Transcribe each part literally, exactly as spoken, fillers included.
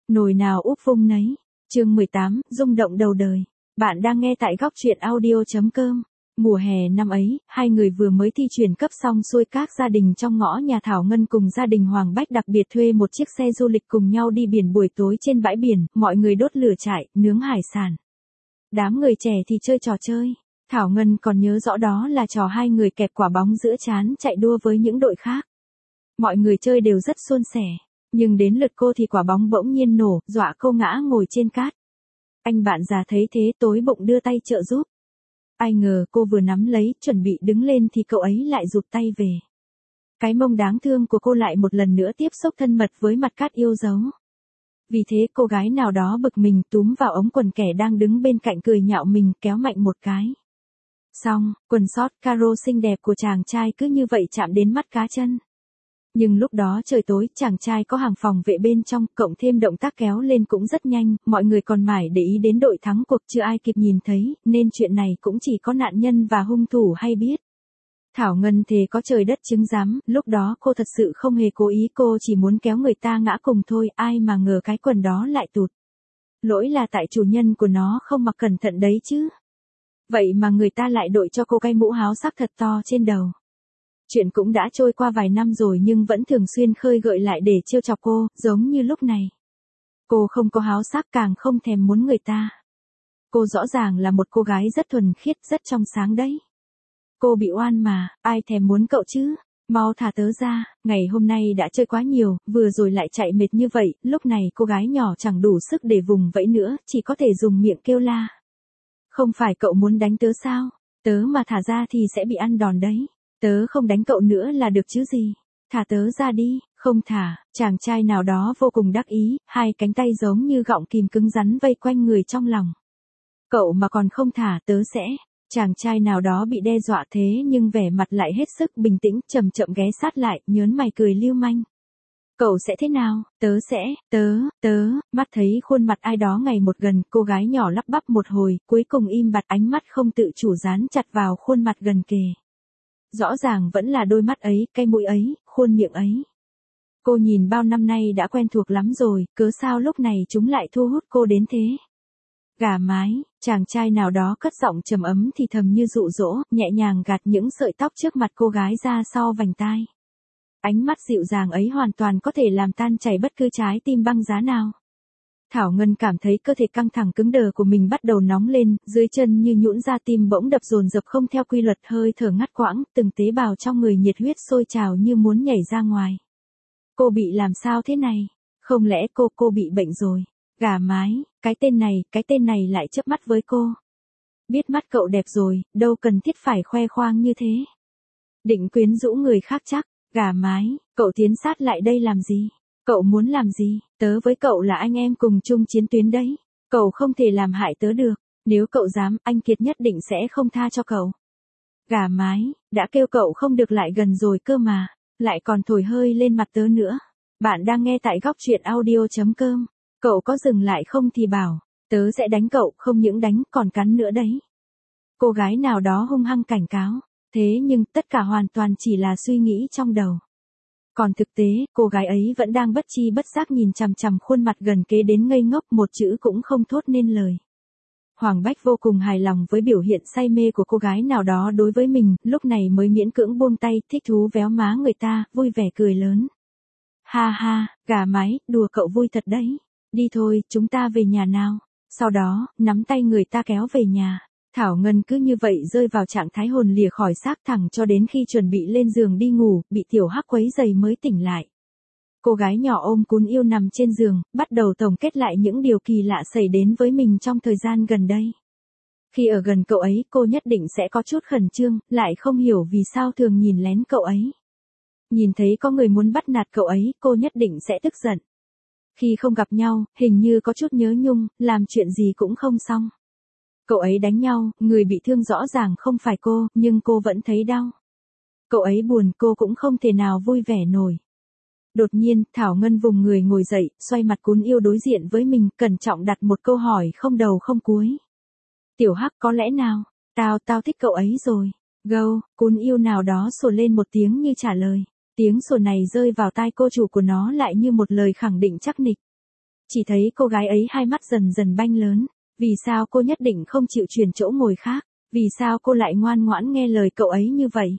Nồi nào úp vung nấy. Chương mười tám, rung động đầu đời. Bạn đang nghe tại góc truyện audio.com. Mùa hè năm ấy, hai người vừa mới thi chuyển cấp xong xuôi, các gia đình trong ngõ nhà Thảo Ngân cùng gia đình Hoàng Bách đặc biệt thuê một chiếc xe du lịch cùng nhau đi biển. Buổi tối trên bãi biển, mọi người đốt lửa trại, nướng hải sản. Đám người trẻ thì chơi trò chơi. Thảo Ngân còn nhớ rõ đó là trò hai người kẹp quả bóng giữa trán chạy đua với những đội khác. Mọi người chơi đều rất suôn sẻ. Nhưng đến lượt cô thì quả bóng bỗng nhiên nổ, dọa cô ngã ngồi trên cát. Anh bạn già thấy thế tối bụng đưa tay trợ giúp. Ai ngờ cô vừa nắm lấy, chuẩn bị đứng lên thì cậu ấy lại rụt tay về. Cái mông đáng thương của cô lại một lần nữa tiếp xúc thân mật với mặt cát yêu dấu. Vì thế cô gái nào đó bực mình túm vào ống quần kẻ đang đứng bên cạnh cười nhạo mình, kéo mạnh một cái. Xong, quần sót caro xinh đẹp của chàng trai cứ như vậy chạm đến mắt cá chân. Nhưng lúc đó trời tối, chàng trai có hàng phòng vệ bên trong, cộng thêm động tác kéo lên cũng rất nhanh, mọi người còn mải để ý đến đội thắng cuộc, chưa ai kịp nhìn thấy, nên chuyện này cũng chỉ có nạn nhân và hung thủ hay biết. Thảo Ngân thề có trời đất chứng giám, lúc đó cô thật sự không hề cố ý, cô chỉ muốn kéo người ta ngã cùng thôi, ai mà ngờ cái quần đó lại tụt. Lỗi là tại chủ nhân của nó không mặc cẩn thận đấy chứ. Vậy mà người ta lại đội cho cô cái mũ háo sắc thật to trên đầu. Chuyện cũng đã trôi qua vài năm rồi nhưng vẫn thường xuyên khơi gợi lại để trêu chọc cô, giống như lúc này. Cô không có háo sắc, càng không thèm muốn người ta. Cô rõ ràng là một cô gái rất thuần khiết, rất trong sáng đấy. Cô bị oan mà, ai thèm muốn cậu chứ? Mau thả tớ ra, ngày hôm nay đã chơi quá nhiều, vừa rồi lại chạy mệt như vậy, lúc này cô gái nhỏ chẳng đủ sức để vùng vẫy nữa, chỉ có thể dùng miệng kêu la. Không phải cậu muốn đánh tớ sao? Tớ mà thả ra thì sẽ bị ăn đòn đấy. Tớ không đánh cậu nữa là được chứ gì. Thả tớ ra đi. Không thả. Chàng trai nào đó vô cùng đắc ý, hai cánh tay giống như gọng kìm cứng rắn vây quanh người trong lòng. Cậu mà còn không thả tớ sẽ. Chàng trai nào đó bị đe dọa thế nhưng vẻ mặt lại hết sức bình tĩnh, chậm chậm ghé sát lại, nhớn mày cười lưu manh. Cậu sẽ thế nào? Tớ sẽ, tớ, tớ, mắt thấy khuôn mặt ai đó ngày một gần, cô gái nhỏ lắp bắp một hồi, cuối cùng im bặt, ánh mắt không tự chủ dán chặt vào khuôn mặt gần kề. Rõ ràng vẫn là đôi mắt ấy, cái mũi ấy, khuôn miệng ấy. Cô nhìn bao năm nay đã quen thuộc lắm rồi, cớ sao lúc này chúng lại thu hút cô đến thế? Gà mái, chàng trai nào đó cất giọng trầm ấm thì thầm như dụ dỗ, nhẹ nhàng gạt những sợi tóc trước mặt cô gái ra sau vành tai. Ánh mắt dịu dàng ấy hoàn toàn có thể làm tan chảy bất cứ trái tim băng giá nào. Thảo Ngân cảm thấy cơ thể căng thẳng cứng đờ của mình bắt đầu nóng lên, dưới chân như nhũn ra, tim bỗng đập dồn dập không theo quy luật, hơi thở ngắt quãng, từng tế bào trong người nhiệt huyết sôi trào như muốn nhảy ra ngoài. Cô bị làm sao thế này? Không lẽ cô cô bị bệnh rồi? Gà mái, cái tên này, cái tên này lại chớp mắt với cô. Biết mắt cậu đẹp rồi, đâu cần thiết phải khoe khoang như thế. Định quyến rũ người khác chắc. Gà mái, cậu tiến sát lại đây làm gì? Cậu muốn làm gì? Tớ với cậu là anh em cùng chung chiến tuyến đấy. Cậu không thể làm hại tớ được. Nếu cậu dám, anh Kiệt nhất định sẽ không tha cho cậu. Gà mái, đã kêu cậu không được lại gần rồi cơ mà. Lại còn thổi hơi lên mặt tớ nữa. Bạn đang nghe tại góc truyện audio.com. Cậu có dừng lại không thì bảo. Tớ sẽ đánh cậu, không những đánh còn cắn nữa đấy. Cô gái nào đó hung hăng cảnh cáo. Thế nhưng tất cả hoàn toàn chỉ là suy nghĩ trong đầu. Còn thực tế, cô gái ấy vẫn đang bất chi bất giác nhìn chằm chằm khuôn mặt gần kế đến ngây ngốc, một chữ cũng không thốt nên lời. Hoàng Bách vô cùng hài lòng với biểu hiện say mê của cô gái nào đó đối với mình, lúc này mới miễn cưỡng buông tay, thích thú véo má người ta, vui vẻ cười lớn. Ha ha, gà mái, đùa cậu vui thật đấy. Đi thôi, chúng ta về nhà nào. Sau đó, nắm tay người ta kéo về nhà. Thảo Ngân cứ như vậy rơi vào trạng thái hồn lìa khỏi xác thẳng cho đến khi chuẩn bị lên giường đi ngủ, bị Tiểu Hắc quấy giày mới tỉnh lại. Cô gái nhỏ ôm Cún Yêu nằm trên giường, bắt đầu tổng kết lại những điều kỳ lạ xảy đến với mình trong thời gian gần đây. Khi ở gần cậu ấy, cô nhất định sẽ có chút khẩn trương, lại không hiểu vì sao thường nhìn lén cậu ấy. Nhìn thấy có người muốn bắt nạt cậu ấy, cô nhất định sẽ tức giận. Khi không gặp nhau, hình như có chút nhớ nhung, làm chuyện gì cũng không xong. Cậu ấy đánh nhau, người bị thương rõ ràng không phải cô, nhưng cô vẫn thấy đau. Cậu ấy buồn, cô cũng không thể nào vui vẻ nổi. Đột nhiên, Thảo Ngân vùng người ngồi dậy, xoay mặt Cún Yêu đối diện với mình, cẩn trọng đặt một câu hỏi không đầu không cuối. Tiểu Hắc, có lẽ nào? Tao, tao thích cậu ấy rồi. Gâu, Cún Yêu nào đó sủa lên một tiếng như trả lời. Tiếng sủa này rơi vào tai cô chủ của nó lại như một lời khẳng định chắc nịch. Chỉ thấy cô gái ấy hai mắt dần dần banh lớn. Vì sao cô nhất định không chịu chuyển chỗ ngồi khác? Vì sao cô lại ngoan ngoãn nghe lời cậu ấy như vậy?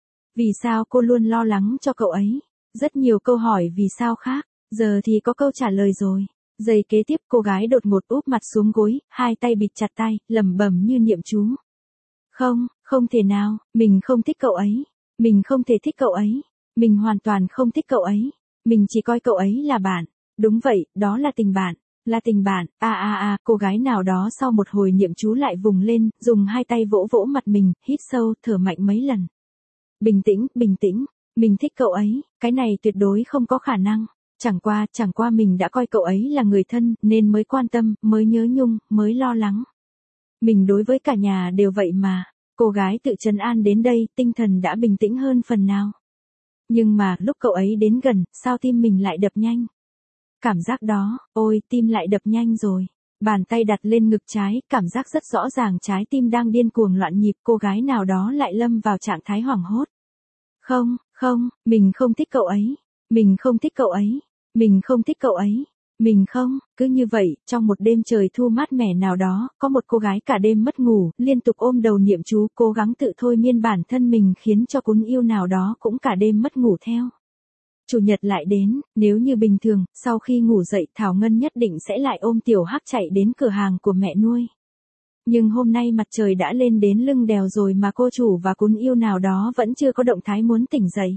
Vì sao cô luôn lo lắng cho cậu ấy? Rất nhiều câu hỏi vì sao khác, giờ thì có câu trả lời rồi. Giây kế tiếp cô gái đột ngột úp mặt xuống gối, hai tay bịt chặt tay, lẩm bẩm như niệm chú. Không, không thể nào, mình không thích cậu ấy. Mình không thể thích cậu ấy. Mình hoàn toàn không thích cậu ấy. Mình chỉ coi cậu ấy là bạn. Đúng vậy, đó là tình bạn. Là tình bạn. À à à, cô gái nào đó sau một hồi niệm chú lại vùng lên, dùng hai tay vỗ vỗ mặt mình, hít sâu, thở mạnh mấy lần. Bình tĩnh, bình tĩnh. Mình thích cậu ấy, cái này tuyệt đối không có khả năng. Chẳng qua, chẳng qua mình đã coi cậu ấy là người thân, nên mới quan tâm, mới nhớ nhung, mới lo lắng. Mình đối với cả nhà đều vậy mà. Cô gái tự trấn an đến đây, tinh thần đã bình tĩnh hơn phần nào. Nhưng mà, lúc cậu ấy đến gần, sao tim mình lại đập nhanh? Cảm giác đó, ôi, tim lại đập nhanh rồi. Bàn tay đặt lên ngực trái, cảm giác rất rõ ràng trái tim đang điên cuồng loạn nhịp, cô gái nào đó lại lâm vào trạng thái hoảng hốt. Không, không, mình không thích cậu ấy. Mình không thích cậu ấy. Mình không thích cậu ấy. Mình không, cứ như vậy, trong một đêm trời thu mát mẻ nào đó, có một cô gái cả đêm mất ngủ, liên tục ôm đầu niệm chú, cố gắng tự thôi miên bản thân mình khiến cho cuốn yêu nào đó cũng cả đêm mất ngủ theo. Chủ nhật lại đến, nếu như bình thường, sau khi ngủ dậy Thảo Ngân nhất định sẽ lại ôm Tiểu Hắc chạy đến cửa hàng của mẹ nuôi. Nhưng hôm nay mặt trời đã lên đến lưng đèo rồi mà cô chủ và cuốn yêu nào đó vẫn chưa có động thái muốn tỉnh dậy.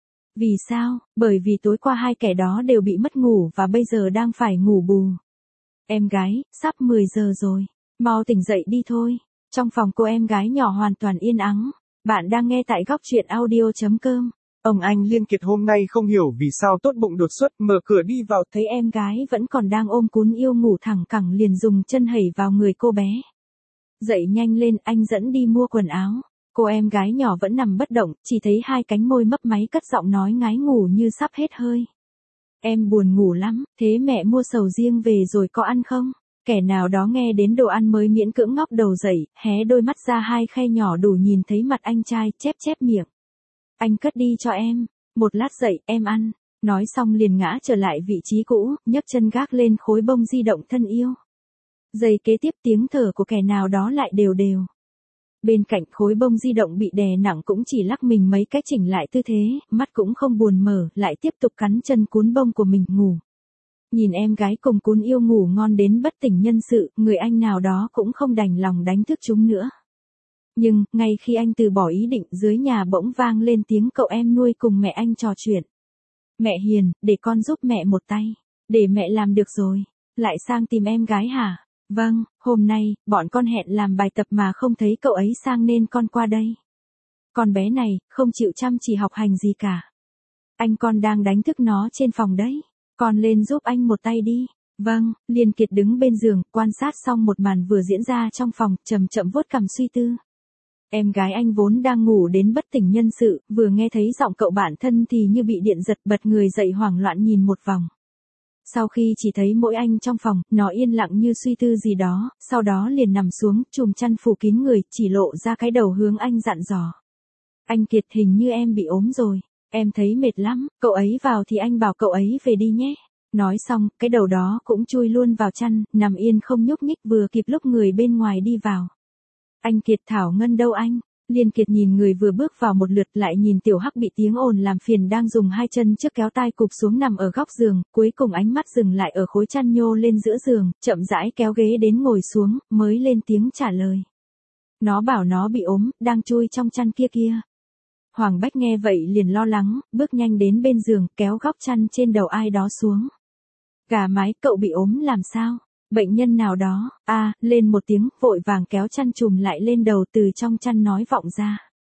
Vì sao? Bởi vì tối qua hai kẻ đó đều bị mất ngủ và bây giờ đang phải ngủ bù. Em gái, sắp mười giờ rồi. Mau tỉnh dậy đi thôi. Trong phòng cô em gái nhỏ hoàn toàn yên ắng. Bạn đang nghe tại góc truyện audio.com. Ông anh Liên Kiệt hôm nay không hiểu vì sao tốt bụng đột xuất mở cửa đi vào. Thấy em gái vẫn còn đang ôm cuốn yêu ngủ thẳng cẳng liền dùng chân hẩy vào người cô bé. Dậy nhanh lên, anh dẫn đi mua quần áo. Cô em gái nhỏ vẫn nằm bất động, chỉ thấy hai cánh môi mấp máy cất giọng nói ngái ngủ như sắp hết hơi. Em buồn ngủ lắm, thế mẹ mua sầu riêng về rồi có ăn không? Kẻ nào đó nghe đến đồ ăn mới miễn cưỡng ngóc đầu dậy, hé đôi mắt ra hai khe nhỏ đủ nhìn thấy mặt anh trai, chép chép miệng. Anh cất đi cho em, một lát dậy, em ăn. Nói xong liền ngã trở lại vị trí cũ, nhấc chân gác lên khối bông di động thân yêu. Giây kế tiếp tiếng thở của kẻ nào đó lại đều đều. Bên cạnh khối bông di động bị đè nặng cũng chỉ lắc mình mấy cách chỉnh lại tư thế, mắt cũng không buồn mở, lại tiếp tục cắn chân cuốn bông của mình ngủ. Nhìn em gái cùng cuốn yêu ngủ ngon đến bất tỉnh nhân sự, người anh nào đó cũng không đành lòng đánh thức chúng nữa. Nhưng, ngay khi anh từ bỏ ý định, dưới nhà bỗng vang lên tiếng cậu em nuôi cùng mẹ anh trò chuyện. Mẹ hiền, để con giúp mẹ một tay. Để mẹ làm được rồi. Lại sang tìm em gái hả? Vâng, hôm nay, bọn con hẹn làm bài tập mà không thấy cậu ấy sang nên con qua đây. Con bé này, không chịu chăm chỉ học hành gì cả. Anh con đang đánh thức nó trên phòng đấy. Con lên giúp anh một tay đi. Vâng, Liên Kiệt đứng bên giường, quan sát xong một màn vừa diễn ra trong phòng, chậm chậm vuốt cằm suy tư. Em gái anh vốn đang ngủ đến bất tỉnh nhân sự, vừa nghe thấy giọng cậu bạn thân thì như bị điện giật bật người dậy hoảng loạn nhìn một vòng. Sau khi chỉ thấy mỗi anh trong phòng, nó yên lặng như suy tư gì đó, sau đó liền nằm xuống, chùm chăn phủ kín người, chỉ lộ ra cái đầu hướng anh dặn dò. Anh Kiệt, hình như em bị ốm rồi, em thấy mệt lắm, cậu ấy vào thì anh bảo cậu ấy về đi nhé. Nói xong, cái đầu đó cũng chui luôn vào chăn, nằm yên không nhúc nhích vừa kịp lúc người bên ngoài đi vào. Anh Kiệt, Thảo Ngân đâu anh? Liên Kiệt nhìn người vừa bước vào một lượt, lại nhìn Tiểu Hắc bị tiếng ồn làm phiền đang dùng hai chân trước kéo tai cụp xuống nằm ở góc giường, cuối cùng ánh mắt dừng lại ở khối chăn nhô lên giữa giường, chậm rãi kéo ghế đến ngồi xuống, mới lên tiếng trả lời. Nó bảo nó bị ốm, đang chui trong chăn kia kia. Hoàng Bách nghe vậy liền lo lắng, bước nhanh đến bên giường, kéo góc chăn trên đầu ai đó xuống. Gà mái, cậu bị ốm làm sao? Bệnh nhân nào đó, a à, lên một tiếng, vội vàng kéo chăn trùm lại lên đầu, từ trong chăn nói vọng ra.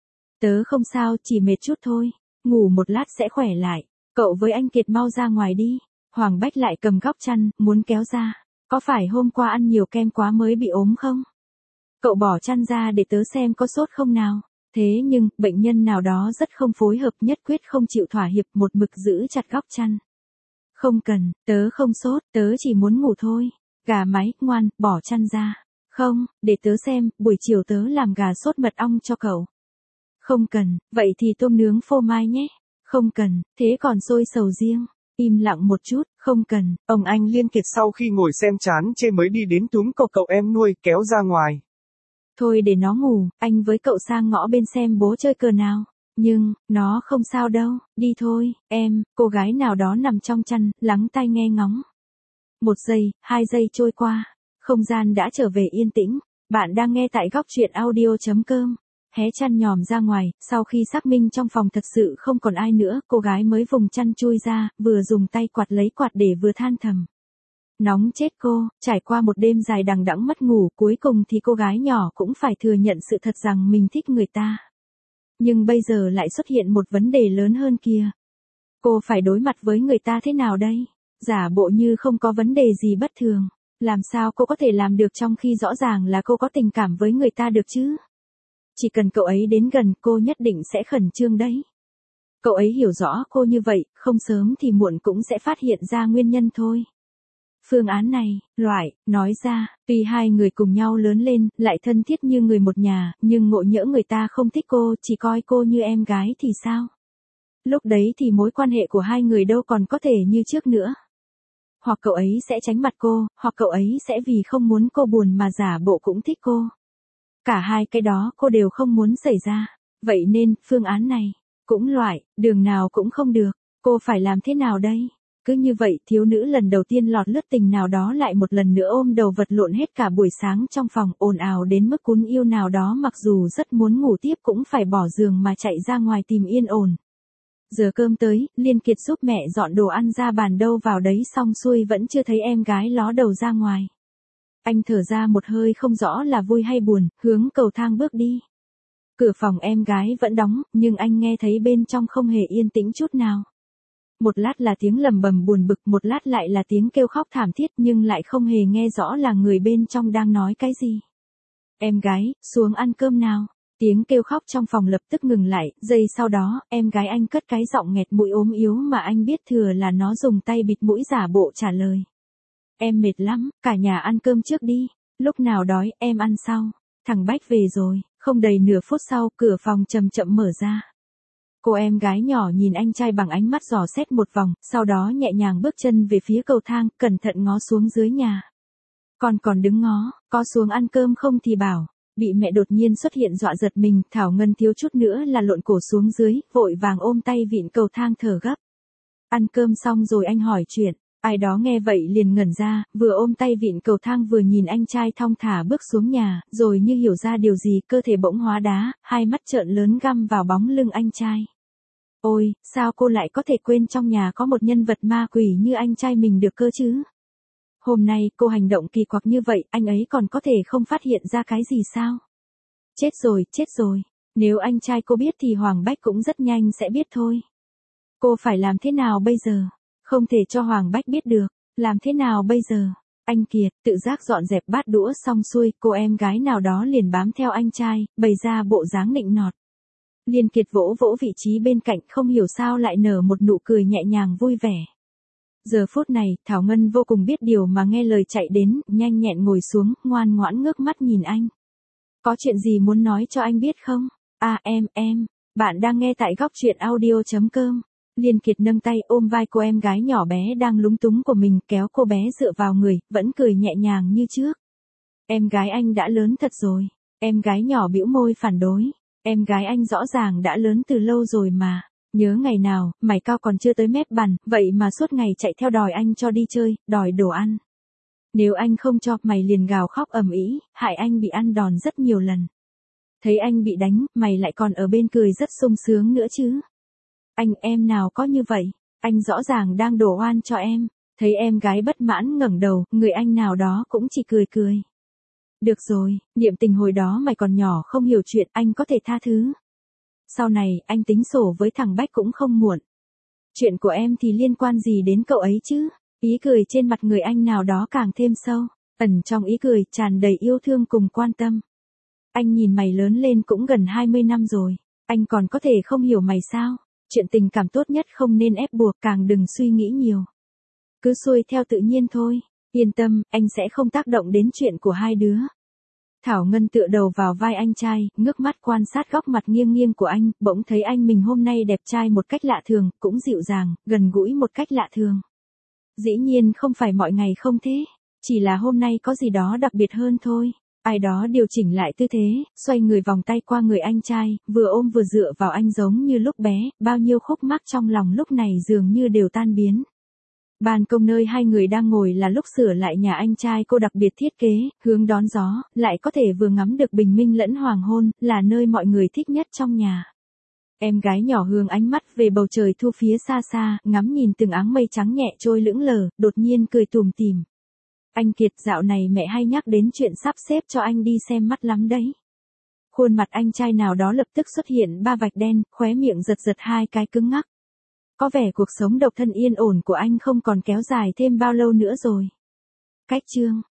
Tớ không sao, chỉ mệt chút thôi, ngủ một lát sẽ khỏe lại, cậu với anh Kiệt mau ra ngoài đi. Hoàng Bách lại cầm góc chăn, muốn kéo ra. Có phải hôm qua ăn nhiều kem quá mới bị ốm không? Cậu bỏ chăn ra để tớ xem có sốt không nào. Thế nhưng, bệnh nhân nào đó rất không phối hợp, nhất quyết không chịu thỏa hiệp, một mực giữ chặt góc chăn. Không cần, tớ không sốt, tớ chỉ muốn ngủ thôi. Gà mái, ngoan, bỏ chăn ra. Không, để tớ xem, buổi chiều tớ làm gà sốt mật ong cho cậu. Không cần, vậy thì tôm nướng phô mai nhé. Không cần, thế còn xôi sầu riêng. Im lặng một chút, không cần. Ông anh Liên Kiệt sau khi ngồi xem chán chê mới đi đến túm cậu cậu em nuôi kéo ra ngoài. Thôi để nó ngủ, anh với cậu sang ngõ bên xem bố chơi cờ nào. Nhưng, nó không sao đâu, đi thôi, em, cô gái nào đó nằm trong chăn, lắng tai nghe ngóng. Một giây, hai giây trôi qua, không gian đã trở về yên tĩnh. Bạn đang nghe tại góc truyện audio chấm com. Hé chăn nhòm ra ngoài, sau khi xác minh trong phòng thật sự không còn ai nữa, cô gái mới vùng chăn chui ra, vừa dùng tay quạt lấy quạt để vừa than thầm. Nóng chết cô, trải qua một đêm dài đằng đẵng mất ngủ, cuối cùng thì cô gái nhỏ cũng phải thừa nhận sự thật rằng mình thích người ta. Nhưng bây giờ lại xuất hiện một vấn đề lớn hơn kia. Cô phải đối mặt với người ta thế nào đây? Giả bộ như không có vấn đề gì bất thường. Làm sao cô có thể làm được trong khi rõ ràng là cô có tình cảm với người ta được chứ? Chỉ cần cậu ấy đến gần cô nhất định sẽ khẩn trương đấy. Cậu ấy hiểu rõ cô như vậy, không sớm thì muộn cũng sẽ phát hiện ra nguyên nhân thôi. Phương án này, loại, nói ra, tuy hai người cùng nhau lớn lên, lại thân thiết như người một nhà, nhưng ngộ nhỡ người ta không thích cô, chỉ coi cô như em gái thì sao? Lúc đấy thì mối quan hệ của hai người đâu còn có thể như trước nữa. Hoặc cậu ấy sẽ tránh mặt cô, hoặc cậu ấy sẽ vì không muốn cô buồn mà giả bộ cũng thích cô. Cả hai cái đó cô đều không muốn xảy ra. Vậy nên, phương án này, cũng loại, đường nào cũng không được. Cô phải làm thế nào đây? Cứ như vậy, thiếu nữ lần đầu tiên lọt lướt tình nào đó lại một lần nữa ôm đầu vật lộn hết cả buổi sáng trong phòng, ồn ào đến mức cún yêu nào đó mặc dù rất muốn ngủ tiếp cũng phải bỏ giường mà chạy ra ngoài tìm yên ổn. Giờ cơm tới, Liên Kiệt giúp mẹ dọn đồ ăn ra bàn đâu vào đấy xong xuôi vẫn chưa thấy em gái ló đầu ra ngoài. Anh thở ra một hơi không rõ là vui hay buồn, hướng cầu thang bước đi. Cửa phòng em gái vẫn đóng, nhưng anh nghe thấy bên trong không hề yên tĩnh chút nào. Một lát là tiếng lầm bầm buồn bực, một lát lại là tiếng kêu khóc thảm thiết nhưng lại không hề nghe rõ là người bên trong đang nói cái gì. Em gái, xuống ăn cơm nào. Tiếng kêu khóc trong phòng lập tức ngừng lại, giây sau đó, em gái anh cất cái giọng nghẹt mũi ốm yếu mà anh biết thừa là nó dùng tay bịt mũi giả bộ trả lời. Em mệt lắm, cả nhà ăn cơm trước đi, lúc nào đói, em ăn sau. Thằng Bách về rồi, không đầy nửa phút sau, cửa phòng chậm chậm mở ra. Cô em gái nhỏ nhìn anh trai bằng ánh mắt dò xét một vòng, sau đó nhẹ nhàng bước chân về phía cầu thang, cẩn thận ngó xuống dưới nhà. Còn còn đứng ngó, có xuống ăn cơm không thì bảo. Bị mẹ đột nhiên xuất hiện dọa giật mình, Thảo Ngân thiếu chút nữa là lộn cổ xuống dưới, vội vàng ôm tay vịn cầu thang thở gấp. Ăn cơm xong rồi anh hỏi chuyện, ai đó nghe vậy liền ngẩn ra, vừa ôm tay vịn cầu thang vừa nhìn anh trai thong thả bước xuống nhà, rồi như hiểu ra điều gì cơ thể bỗng hóa đá, hai mắt trợn lớn găm vào bóng lưng anh trai. Ôi, sao cô lại có thể quên trong nhà có một nhân vật ma quỷ như anh trai mình được cơ chứ? Hôm nay cô hành động kỳ quặc như vậy, anh ấy còn có thể không phát hiện ra cái gì sao? Chết rồi, chết rồi. Nếu anh trai cô biết thì Hoàng Bách cũng rất nhanh sẽ biết thôi. Cô phải làm thế nào bây giờ? Không thể cho Hoàng Bách biết được. Làm thế nào bây giờ? Anh Kiệt, tự giác dọn dẹp bát đũa xong xuôi, cô em gái nào đó liền bám theo anh trai, bày ra bộ dáng nịnh nọt. Liên Kiệt vỗ vỗ vị trí bên cạnh không hiểu sao lại nở một nụ cười nhẹ nhàng vui vẻ. Giờ phút này, Thảo Ngân vô cùng biết điều mà nghe lời chạy đến, nhanh nhẹn ngồi xuống, ngoan ngoãn ngước mắt nhìn anh. Có chuyện gì muốn nói cho anh biết không? À em, em, bạn đang nghe tại góc truyện audio chấm com. Liên Kiệt nâng tay ôm vai cô em gái nhỏ bé đang lúng túng của mình, kéo cô bé dựa vào người, vẫn cười nhẹ nhàng như trước. Em gái anh đã lớn thật rồi. Em gái nhỏ bĩu môi phản đối. Em gái anh rõ ràng đã lớn từ lâu rồi mà. Nhớ ngày nào, mày cao còn chưa tới mép bàn, vậy mà suốt ngày chạy theo đòi anh cho đi chơi, đòi đồ ăn. Nếu anh không cho, mày liền gào khóc ầm ĩ, hại anh bị ăn đòn rất nhiều lần. Thấy anh bị đánh, mày lại còn ở bên cười rất sung sướng nữa chứ. Anh em nào có như vậy, anh rõ ràng đang đổ oan cho em. Thấy em gái bất mãn ngẩng đầu, người anh nào đó cũng chỉ cười cười. Được rồi, niệm tình hồi đó mày còn nhỏ không hiểu chuyện, anh có thể tha thứ. Sau này, anh tính sổ với thằng Bách cũng không muộn. Chuyện của em thì liên quan gì đến cậu ấy chứ? Ý cười trên mặt người anh nào đó càng thêm sâu, ẩn trong ý cười tràn đầy yêu thương cùng quan tâm. Anh nhìn mày lớn lên cũng gần hai mươi năm rồi, anh còn có thể không hiểu mày sao? Chuyện tình cảm tốt nhất không nên ép buộc, càng đừng suy nghĩ nhiều. Cứ xuôi theo tự nhiên thôi, yên tâm, anh sẽ không tác động đến chuyện của hai đứa. Thảo Ngân tựa đầu vào vai anh trai, ngước mắt quan sát góc mặt nghiêng nghiêng của anh, bỗng thấy anh mình hôm nay đẹp trai một cách lạ thường, cũng dịu dàng, gần gũi một cách lạ thường. Dĩ nhiên không phải mọi ngày không thế, chỉ là hôm nay có gì đó đặc biệt hơn thôi. Ai đó điều chỉnh lại tư thế, xoay người vòng tay qua người anh trai, vừa ôm vừa dựa vào anh giống như lúc bé, bao nhiêu khúc mắc trong lòng lúc này dường như đều tan biến. Ban công nơi hai người đang ngồi là lúc sửa lại nhà anh trai cô đặc biệt thiết kế, hướng đón gió, lại có thể vừa ngắm được bình minh lẫn hoàng hôn, là nơi mọi người thích nhất trong nhà. Em gái nhỏ hướng ánh mắt về bầu trời thu phía xa xa, ngắm nhìn từng áng mây trắng nhẹ trôi lững lờ, đột nhiên cười tủm tỉm. Anh Kiệt, dạo này mẹ hay nhắc đến chuyện sắp xếp cho anh đi xem mắt lắm đấy. Khuôn mặt anh trai nào đó lập tức xuất hiện ba vạch đen, khóe miệng giật giật hai cái cứng ngắc. Có vẻ cuộc sống độc thân yên ổn của anh không còn kéo dài thêm bao lâu nữa rồi. Cách chương